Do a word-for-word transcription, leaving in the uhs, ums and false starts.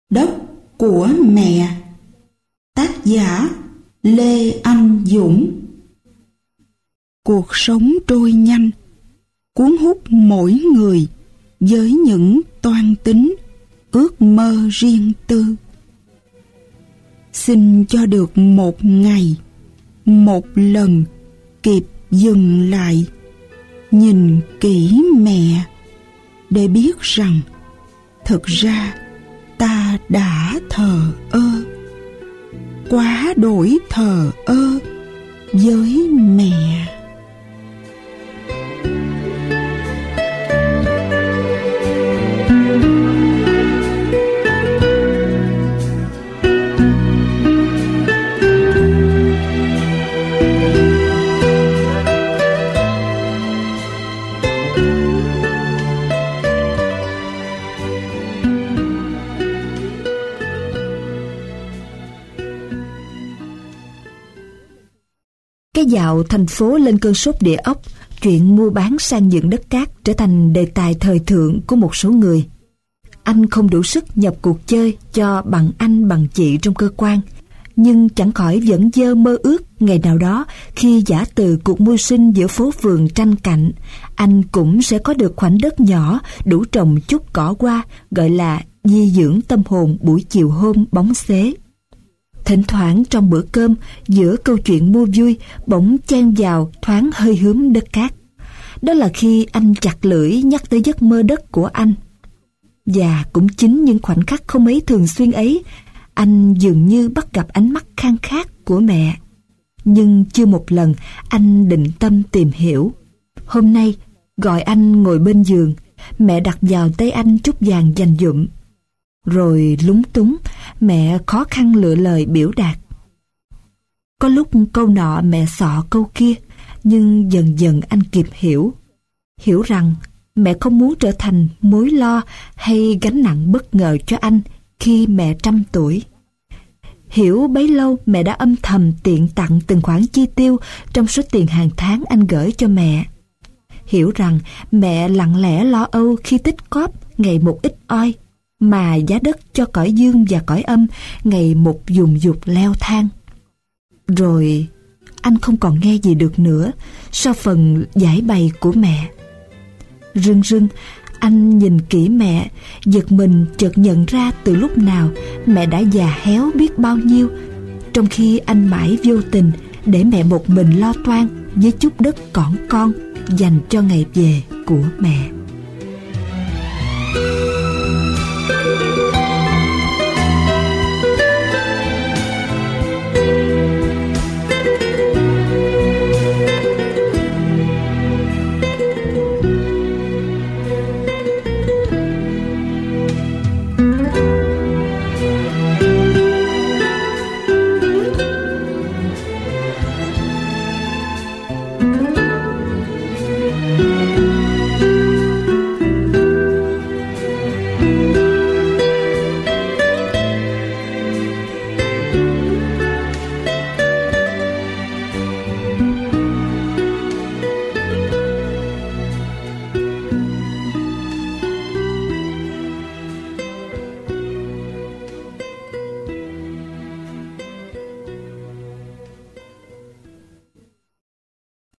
Đất của mẹ. Tác giả Lê Anh Dũng. Cuộc sống trôi nhanh, cuốn hút mỗi người với những toan tính, ước mơ riêng tư. Xin cho được một ngày, một lần kịp dừng lại, nhìn kỹ mẹ để biết rằng thực ra ta đã thờ ơ, quá đổi thờ ơ với mẹ. Cái dạo thành phố lên cơn sốt địa ốc, chuyện mua bán sang nhượng đất cát trở thành đề tài thời thượng của một số người. Anh không đủ sức nhập cuộc chơi cho bằng anh bằng chị trong cơ quan, nhưng chẳng khỏi vẫn dơ mơ ước ngày nào đó khi giả từ cuộc mưu sinh giữa phố phường tranh cạnh, anh cũng sẽ có được khoảnh đất nhỏ đủ trồng chút cỏ qua, gọi là di dưỡng tâm hồn buổi chiều hôm bóng xế. Thỉnh thoảng trong bữa cơm, giữa câu chuyện mua vui, bỗng chen vào thoáng hơi hướm đất cát. Đó là khi anh chặt lưỡi nhắc tới giấc mơ đất của anh. Và cũng chính những khoảnh khắc không mấy thường xuyên ấy, anh dường như bắt gặp ánh mắt khao khát của mẹ. Nhưng chưa một lần anh định tâm tìm hiểu. Hôm nay, gọi anh ngồi bên giường, mẹ đặt vào tay anh chút vàng dành dụm. Rồi lúng túng, mẹ khó khăn lựa lời biểu đạt. Có lúc câu nọ mẹ xọ câu kia, nhưng dần dần anh kịp hiểu. Hiểu rằng mẹ không muốn trở thành mối lo hay gánh nặng bất ngờ cho anh khi mẹ trăm tuổi. Hiểu bấy lâu mẹ đã âm thầm tiện tặng từng khoản chi tiêu trong số tiền hàng tháng anh gửi cho mẹ. Hiểu rằng mẹ lặng lẽ lo âu khi tích cóp ngày một ít oi, mà giá đất cho cõi dương và cõi âm ngày một dùng dục leo thang. Rồi anh không còn nghe gì được nữa sau phần giải bày của mẹ. Rưng rưng anh nhìn kỹ mẹ, giật mình chợt nhận ra từ lúc nào mẹ đã già héo biết bao nhiêu, trong khi anh mãi vô tình để mẹ một mình lo toan với chút đất cỏn con dành cho ngày về của mẹ.